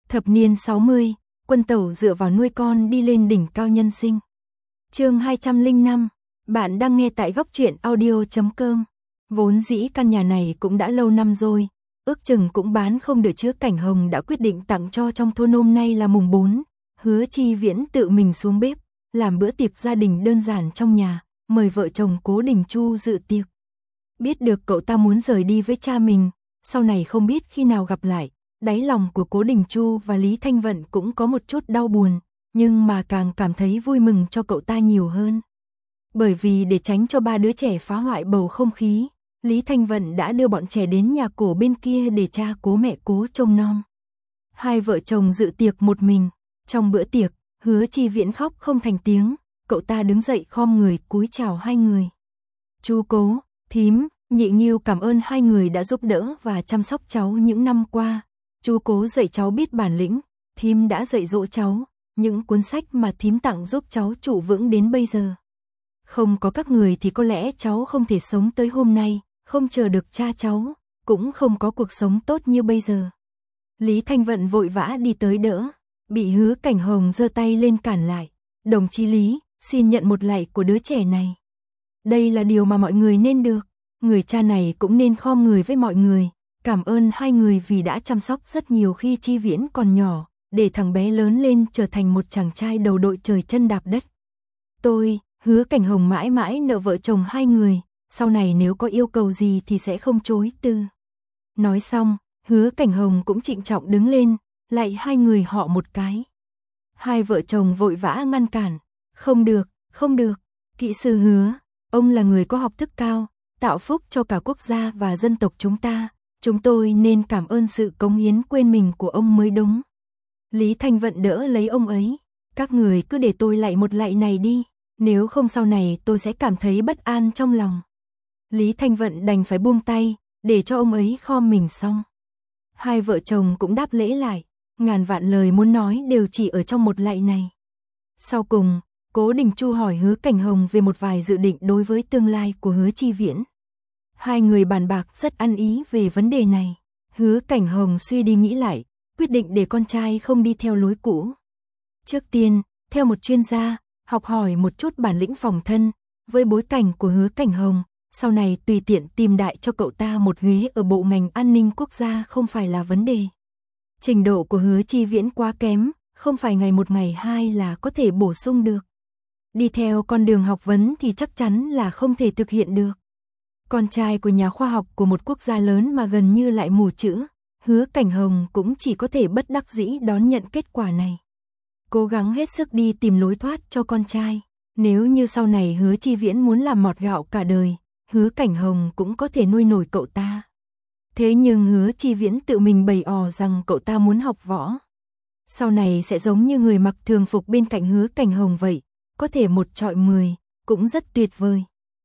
Thập niên 60, Quân Tẩu dựa vào nuôi con đi lên đỉnh cao nhân sinh. Chương 205, bạn đang nghe tại góc truyện audio.com. Vốn dĩ căn nhà này cũng đã lâu năm rồi, ước chừng cũng bán không được chứ. Cảnh Hồng đã quyết định tặng cho trong thôn. Hôm nay là mùng 4, Hứa Chi Viễn tự mình xuống bếp, làm bữa tiệc gia đình đơn giản trong nhà, mời vợ chồng Cố Đình Chu dự tiệc. Biết được cậu ta muốn rời đi với cha mình, sau này không biết khi nào gặp lại, đáy lòng của Cố Đình Chu và Lý Thanh Vận cũng có một chút đau buồn, nhưng mà càng cảm thấy vui mừng cho cậu ta nhiều hơn. Bởi vì để tránh cho ba đứa trẻ phá hoại bầu không khí, Lý Thanh Vận đã đưa bọn trẻ đến nhà cổ bên kia để cha Cố mẹ Cố trông nom. Hai vợ chồng dự tiệc một mình. Trong bữa tiệc, Hứa Chi Viễn khóc không thành tiếng, cậu ta đứng dậy khom người cúi chào hai người. Chú Cố, thím, Nhị Nghiêu cảm ơn hai người đã giúp đỡ và chăm sóc cháu những năm qua. Chú Cố dạy cháu biết bản lĩnh, thím đã dạy dỗ cháu, những cuốn sách mà thím tặng giúp cháu trụ vững đến bây giờ. Không có các người thì có lẽ cháu không thể sống tới hôm nay, không chờ được cha cháu, cũng không có cuộc sống tốt như bây giờ. Lý Thanh Vận vội vã đi tới đỡ, bị Hứa Cảnh Hồng giơ tay lên cản lại. Đồng chí Lý, xin nhận một lạy của đứa trẻ này. Đây là điều mà mọi người nên được, người cha này cũng nên khom người với mọi người. Cảm ơn hai người vì đã chăm sóc rất nhiều khi Chi Viễn còn nhỏ, để thằng bé lớn lên trở thành một chàng trai đầu đội trời chân đạp đất. Tôi, Hứa Cảnh Hồng mãi mãi nợ vợ chồng hai người, sau này nếu có yêu cầu gì thì sẽ không chối từ. Nói xong, Hứa Cảnh Hồng cũng trịnh trọng đứng lên, lạy hai người họ một cái. Hai vợ chồng vội vã ngăn cản, không được, không được, kỹ sư Hứa, ông là người có học thức cao, tạo phúc cho cả quốc gia và dân tộc chúng tôi nên cảm ơn sự cống hiến quên mình của ông mới đúng. Lý Thanh Vận đỡ lấy ông ấy, các người cứ để tôi lạy một lạy này đi, nếu không sau này tôi sẽ cảm thấy bất an trong lòng. Lý Thanh Vận đành phải buông tay, để cho ông ấy khom mình xong. Hai vợ chồng cũng đáp lễ lại, ngàn vạn lời muốn nói đều chỉ ở trong một lạy này. Sau cùng, Cố Đình Chu hỏi Hứa Cảnh Hồng về một vài dự định đối với tương lai của Hứa Chi Viễn. Hai người bàn bạc rất ăn ý về vấn đề này. Hứa Cảnh Hồng suy đi nghĩ lại, quyết định để con trai không đi theo lối cũ. Trước tiên, theo một chuyên gia, học hỏi một chút bản lĩnh phòng thân, với bối cảnh của Hứa Cảnh Hồng, sau này tùy tiện tìm đại cho cậu ta một ghế ở bộ ngành an ninh quốc gia không phải là vấn đề. Trình độ của Hứa Chi Viễn quá kém, không phải ngày một ngày hai là có thể bổ sung được. Đi theo con đường học vấn thì chắc chắn là không thể thực hiện được. Con trai của nhà khoa học của một quốc gia lớn mà gần như lại mù chữ, Hứa Cảnh Hồng cũng chỉ có thể bất đắc dĩ đón nhận kết quả này. Cố gắng hết sức đi tìm lối thoát cho con trai. Nếu như sau này Hứa Chi Viễn muốn làm mọt gạo cả đời, Hứa Cảnh Hồng cũng có thể nuôi nổi cậu ta. Thế nhưng Hứa Chi Viễn tự mình bày ò rằng cậu ta muốn học võ. Sau này sẽ giống như người mặc thường phục bên cạnh Hứa Cảnh Hồng vậy, có thể một chọi 10, cũng rất tuyệt vời.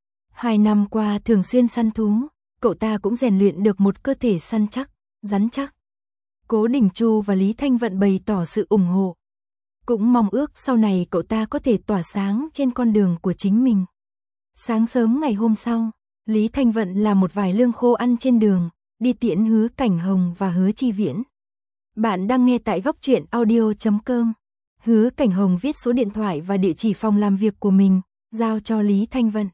2 năm qua thường xuyên săn thú, cậu ta cũng rèn luyện được một cơ thể săn chắc, rắn chắc. Cố Đình Chu và Lý Thanh Vận bày tỏ sự ủng hộ. Cũng mong ước sau này cậu ta có thể tỏa sáng trên con đường của chính mình. Sáng sớm ngày hôm sau, Lý Thanh Vận làm một vài lương khô ăn trên đường, đi tiễn Hứa Cảnh Hồng và Hứa Chi Viễn. Bạn đang nghe tại góc truyện audio.com. Hứa Cảnh Hồng viết số điện thoại và địa chỉ phòng làm việc của mình, giao cho Lý Thanh Vận.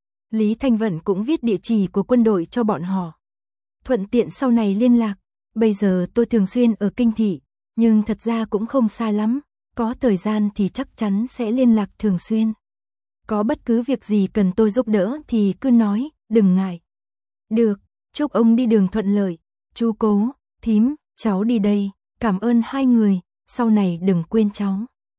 Lý Thanh Vận cũng viết địa chỉ của quân đội cho bọn họ. Thuận tiện sau này liên lạc, bây giờ tôi thường xuyên ở Kinh Thị, nhưng thật ra cũng không xa lắm, có thời gian thì chắc chắn sẽ liên lạc thường xuyên. Có bất cứ việc gì cần tôi giúp đỡ thì cứ nói, đừng ngại. Được, chúc ông đi đường thuận lợi. Chú Cố, thím, cháu đi đây, cảm ơn hai người, sau này đừng quên cháu.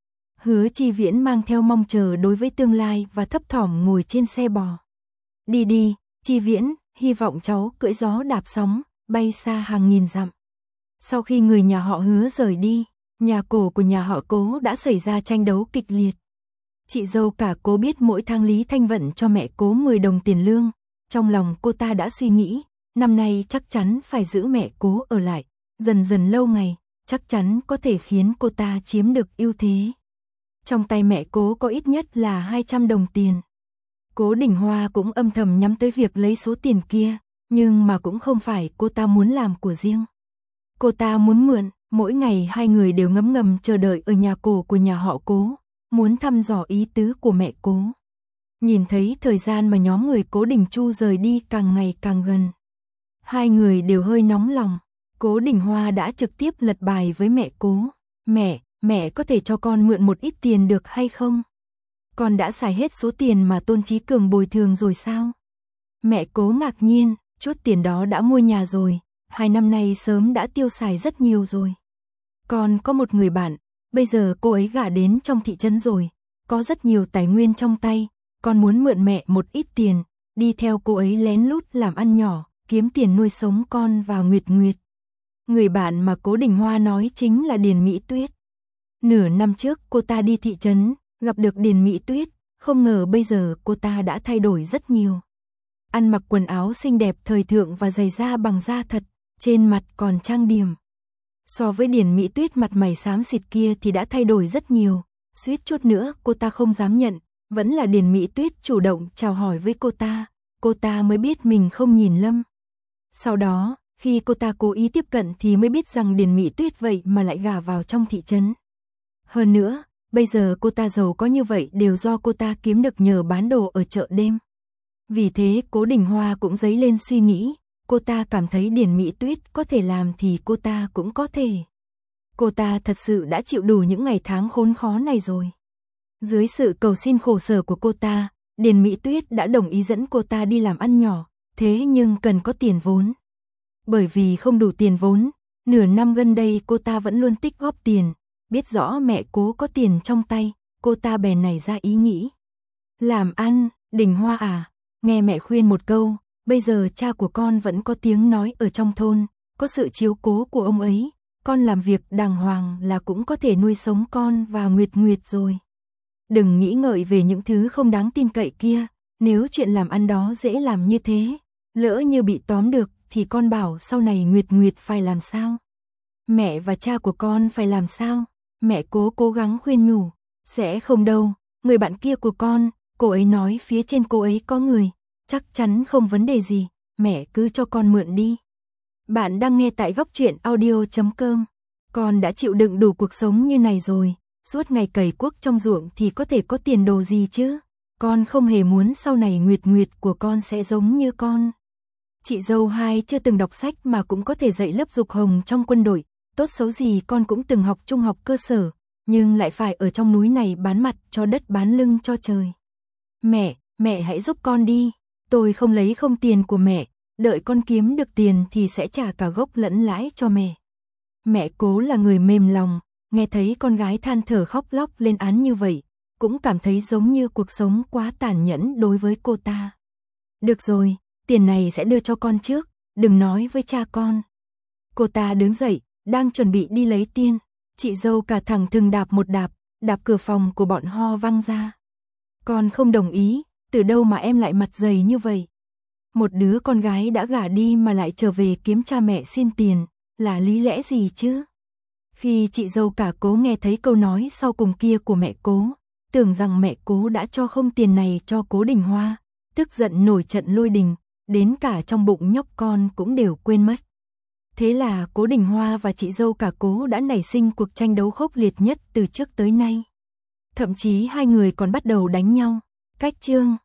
Hứa Chi Viễn mang theo mong chờ đối với tương lai và thấp thỏm ngồi trên xe bò. Đi đi, Chi Viễn, hy vọng cháu cưỡi gió đạp sóng, bay xa hàng nghìn dặm. Sau khi người nhà họ Hứa rời đi, nhà cổ của nhà họ Cố đã xảy ra tranh đấu kịch liệt. Chị dâu cả Cố biết mỗi tháng Lý Thanh Vận cho mẹ Cố 10 đồng tiền lương, trong lòng cô ta đã suy nghĩ, năm nay chắc chắn phải giữ mẹ Cố ở lại, dần dần lâu ngày, chắc chắn có thể khiến cô ta chiếm được ưu thế. Trong tay mẹ Cố có ít nhất là 200 đồng tiền. Cố Đình Hoa cũng âm thầm nhắm tới việc lấy số tiền kia, nhưng mà cũng không phải cô ta muốn làm của riêng. Cô ta muốn mượn, Mỗi ngày hai người đều ngấm ngầm chờ đợi ở nhà cổ của nhà họ Cố, muốn thăm dò ý tứ của mẹ Cố. Nhìn thấy thời gian mà nhóm người Cố Đình Chu rời đi càng ngày càng gần. Hai người đều hơi nóng lòng. Cố Đình Hoa đã trực tiếp lật bài với mẹ Cố. Mẹ có thể cho con mượn một ít tiền được hay không? Con đã xài hết số tiền mà Tôn Chí Cường bồi thường rồi sao? Mẹ Cố ngạc nhiên, chút tiền đó đã mua nhà rồi, 2 năm nay sớm đã tiêu xài rất nhiều rồi. Con có một người bạn, bây giờ cô ấy gả đến trong thị trấn rồi, có rất nhiều tài nguyên trong tay, con muốn mượn mẹ một ít tiền, đi theo cô ấy lén lút làm ăn nhỏ, kiếm tiền nuôi sống con và Nguyệt Nguyệt. Người bạn mà Cố Đình Hoa nói chính là Điền Mỹ Tuyết. Nửa năm trước cô ta đi thị trấn, gặp được Điền Mỹ Tuyết, không ngờ bây giờ cô ta đã thay đổi rất nhiều. Ăn mặc quần áo xinh đẹp thời thượng và giày da bằng da thật, trên mặt còn trang điểm. So với Điền Mỹ Tuyết mặt mày xám xịt kia thì đã thay đổi rất nhiều, suýt chút nữa cô ta không dám nhận, vẫn là Điền Mỹ Tuyết chủ động chào hỏi với cô ta mới biết mình không nhìn lầm. Sau đó, khi cô ta cố ý tiếp cận thì mới biết rằng Điền Mỹ Tuyết vậy mà lại gả vào trong thị trấn. Hơn nữa, bây giờ cô ta giàu có như vậy đều do cô ta kiếm được nhờ bán đồ ở chợ đêm. Vì thế Cố Đình Hoa cũng dấy lên suy nghĩ, cô ta cảm thấy Điền Mỹ Tuyết có thể làm thì cô ta cũng có thể. Cô ta thật sự đã chịu đủ những ngày tháng khốn khó này rồi. Dưới sự cầu xin khổ sở của cô ta, Điền Mỹ Tuyết đã đồng ý dẫn cô ta đi làm ăn nhỏ, thế nhưng cần có tiền vốn. Bởi vì không đủ tiền vốn, nửa năm gần đây cô ta vẫn luôn tích góp tiền, biết rõ mẹ Cố có tiền trong tay, cô ta bèn nảy ra ý nghĩ. Làm ăn, Đình Hoa à, nghe mẹ khuyên một câu, bây giờ cha của con vẫn có tiếng nói ở trong thôn, có sự chiếu cố của ông ấy, con làm việc đàng hoàng là cũng có thể nuôi sống con và Nguyệt Nguyệt rồi. Đừng nghĩ ngợi về những thứ không đáng tin cậy kia, nếu chuyện làm ăn đó dễ làm như thế, lỡ như bị tóm được thì con bảo sau này Nguyệt Nguyệt phải làm sao? Mẹ và cha của con phải làm sao? Mẹ cố gắng khuyên nhủ, sẽ không đâu, người bạn kia của con, cô ấy nói phía trên cô ấy có người, chắc chắn không vấn đề gì, mẹ cứ cho con mượn đi. Bạn đang nghe tại góc truyện audio.com. Con đã chịu đựng đủ cuộc sống như này rồi, suốt ngày cày cuốc trong ruộng thì có thể có tiền đồ gì chứ? Con không hề muốn sau này Nguyệt Nguyệt của con sẽ giống như con. Chị dâu hai chưa từng đọc sách mà cũng có thể dạy lớp dục hồng trong quân đội, tốt xấu gì con cũng từng học trung học cơ sở, nhưng lại phải ở trong núi này bán mặt cho đất bán lưng cho trời. Mẹ hãy giúp con đi, tôi không lấy không tiền của mẹ, đợi con kiếm được tiền thì sẽ trả cả gốc lẫn lãi cho mẹ. Mẹ Cố là người mềm lòng, nghe thấy con gái than thở khóc lóc lên án như vậy, cũng cảm thấy giống như cuộc sống quá tàn nhẫn đối với cô ta. Được rồi, tiền này sẽ đưa cho con trước, đừng nói với cha con. Cô ta đứng dậy, đang chuẩn bị đi lấy tiền, chị dâu cả thẳng thừng đạp một đạp cửa phòng của bọn ho văng ra. Con không đồng ý, từ đâu mà em lại mặt dày như vậy? Một đứa con gái đã gả đi mà lại trở về kiếm cha mẹ xin tiền, là lý lẽ gì chứ? Khi chị dâu cả Cố nghe thấy câu nói sau cùng kia của mẹ Cố, tưởng rằng mẹ Cố đã cho không tiền này cho Cố Đình Hoa, tức giận nổi trận lôi đình, đến cả trong bụng nhóc con cũng đều quên mất. Thế là Cố Đình Hoa và chị dâu cả Cố đã nảy sinh cuộc tranh đấu khốc liệt nhất từ trước tới nay. Thậm chí hai người còn bắt đầu đánh nhau. Cách chương